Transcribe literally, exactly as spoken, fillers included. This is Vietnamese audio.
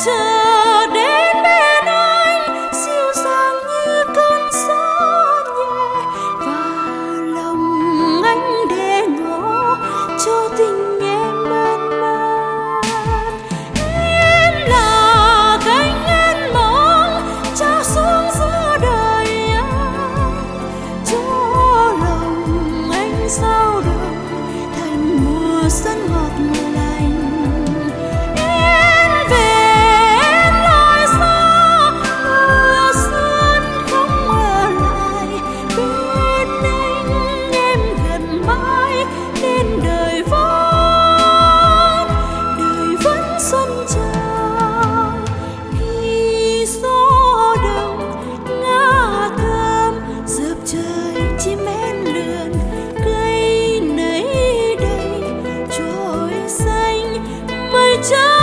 chờ đến bên anh dịu dàng như cơn gió nhẹ, và lòng anh để ngỏ cho tình em mơn man. Em là cánh én mong trao xuống giữa đời anh, cho lòng anh sao đời thành mùa xuân ngọt lành. Em về em lại xa mùa xuân không ở lại bên anh, em gần mãi nên đời vẫn đời vẫn xuân trào. Khi gió đông ngả thơm dợp trời chim én lượn, cây nấy đầy trôi xanh mây trắng.